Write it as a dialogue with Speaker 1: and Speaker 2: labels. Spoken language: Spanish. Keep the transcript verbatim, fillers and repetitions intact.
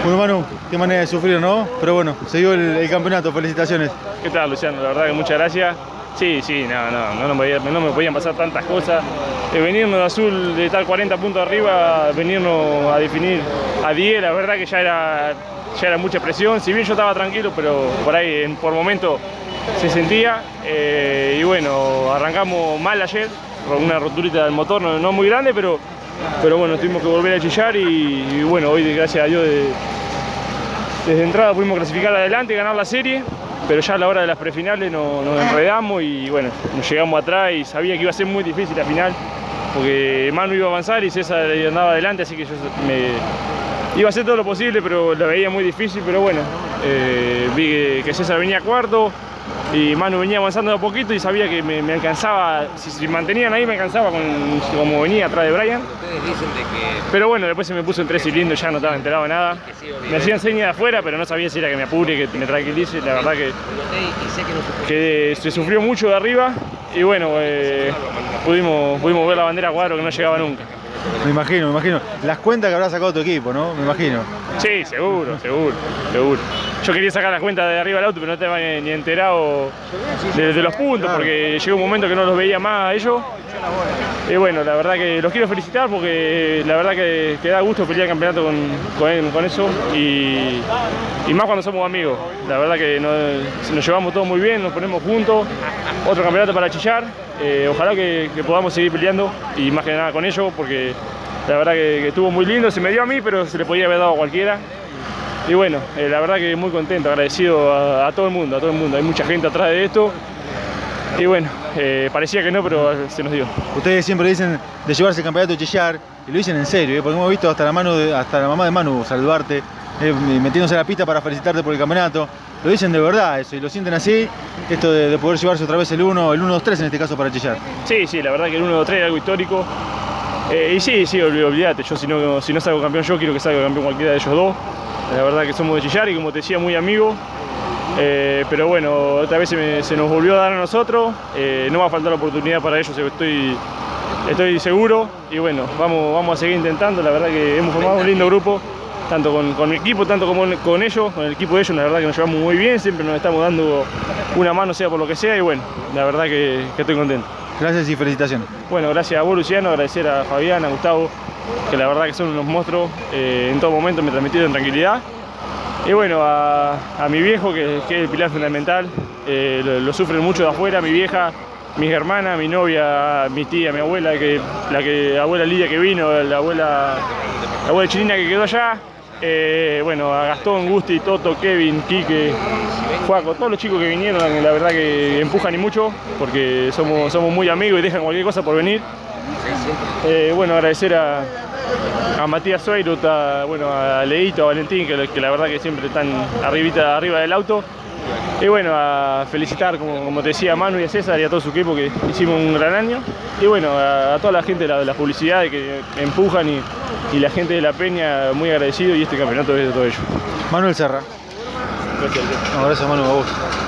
Speaker 1: Bueno, Manu, qué manera de sufrir, ¿no? Pero bueno, se dio el, el campeonato, felicitaciones.
Speaker 2: ¿Qué tal, Luciano? La verdad que muchas gracias. Sí, sí, no, no, no, no, me, no me podían pasar tantas cosas. Eh, venirnos de azul, de estar cuarenta puntos arriba, venirnos a definir a diez, la verdad que ya era, ya era mucha presión. Si bien yo estaba tranquilo, pero por ahí en, por momento se sentía. Eh, y bueno, arrancamos mal ayer, con una roturita del motor, no, no muy grande, pero, pero bueno, tuvimos que volver a chillar y, y bueno, hoy gracias a Dios de, desde entrada pudimos clasificar adelante y ganar la serie. Pero ya a la hora de las prefinales nos, nos enredamos y bueno, nos llegamos atrás y sabía que iba a ser muy difícil la final porque Manu iba a avanzar y César andaba adelante, así que yo me iba a hacer todo lo posible, pero lo veía muy difícil. Pero bueno, eh, vi que César venía cuarto y Manu venía avanzando de a poquito y sabía que me, me alcanzaba, si se mantenían ahí me alcanzaba con, como venía atrás de Brian.
Speaker 3: Ustedes dicen de que...
Speaker 2: Pero bueno, después se me puso en tres cilindros, ya no estaba enterado de nada. Me hacían señas de afuera, pero no sabía si era que me apure, que me tranquilice. La verdad que, que se sufrió mucho de arriba y bueno, eh, pudimos, pudimos ver la bandera a cuadro que no llegaba nunca.
Speaker 1: Me imagino, me imagino. Las cuentas que habrá sacado tu equipo, ¿no? Me imagino.
Speaker 2: Sí, seguro, seguro, seguro. Yo quería sacar las cuentas de arriba del auto, pero no estaba ni, ni enterado de, de los puntos, porque llegó un momento que no los veía más a ellos. Y bueno, la verdad que los quiero felicitar porque la verdad que, que da gusto pelear el campeonato con, con, con eso y, y más cuando somos amigos. La verdad que nos, nos llevamos todos muy bien, nos ponemos juntos. Otro campeonato para chillar. Eh, ojalá que, que podamos seguir peleando y más que nada con ellos porque la verdad que, que estuvo muy lindo. Se me dio a mí, pero se le podía haber dado a cualquiera. Y bueno, eh, la verdad que muy contento, agradecido a, a todo el mundo, a todo el mundo. Hay mucha gente atrás de esto. Y bueno, eh, parecía que no, pero se nos dio.
Speaker 1: Ustedes siempre dicen de llevarse el campeonato de chillar y lo dicen en serio, ¿eh? Porque hemos visto hasta la, mano de, hasta la mamá de Manu saludarte, eh, metiéndose a la pista para felicitarte por el campeonato. Lo dicen de verdad eso y lo sienten así, esto de, de poder llevarse otra vez el uno, el uno dos tres en este caso para chillar.
Speaker 2: Sí, sí, la verdad que el uno dos tres es algo histórico. Eh, y sí, sí, olvídate, yo si no, si no salgo campeón yo, quiero que salga campeón cualquiera de ellos dos. La verdad que somos de chillar y como te decía, muy amigos. Eh, pero bueno, otra vez se, me, se nos volvió a dar a nosotros, eh, no va a faltar la oportunidad para ellos, estoy, estoy seguro y bueno, vamos, vamos a seguir intentando. La verdad que hemos formado un lindo grupo, tanto con, con mi equipo, tanto como con ellos, con el equipo de ellos. La verdad que nos llevamos muy bien, siempre nos estamos dando una mano, sea por lo que sea, y bueno, la verdad que, que estoy contento.
Speaker 1: Gracias y felicitaciones.
Speaker 2: Bueno, gracias a vos, Luciano, agradecer a Fabián, a Gustavo, que la verdad que son unos monstruos, eh, en todo momento me transmitieron tranquilidad. Y bueno, a, a mi viejo, que, que es el pilar fundamental, eh, lo, lo sufren mucho de afuera, mi vieja, mis hermanas, mi novia, mi tía, mi abuela, que, la, que, la abuela Lidia que vino, la abuela, la abuela Chilina que quedó allá, eh, bueno, a Gastón, Gusti, Toto, Kevin, Quique, Juaco, todos los chicos que vinieron, la verdad que empujan y mucho, porque somos, somos muy amigos y dejan cualquier cosa por venir. Eh, bueno, agradecer a... a Matías Soirut, a, bueno, a Leito, a Valentín, que, que la verdad que siempre están arribita, arriba del auto. Y bueno, a felicitar, como, como te decía, a Manu y a César y a todo su equipo, que hicimos un gran año. Y bueno, a, a toda la gente de la, de la publicidad que empujan y, y la gente de La Peña, muy agradecido, y este campeonato es de todo ello.
Speaker 1: Manuel Serra.
Speaker 2: Gracias.
Speaker 1: No, gracias Manu, a vos.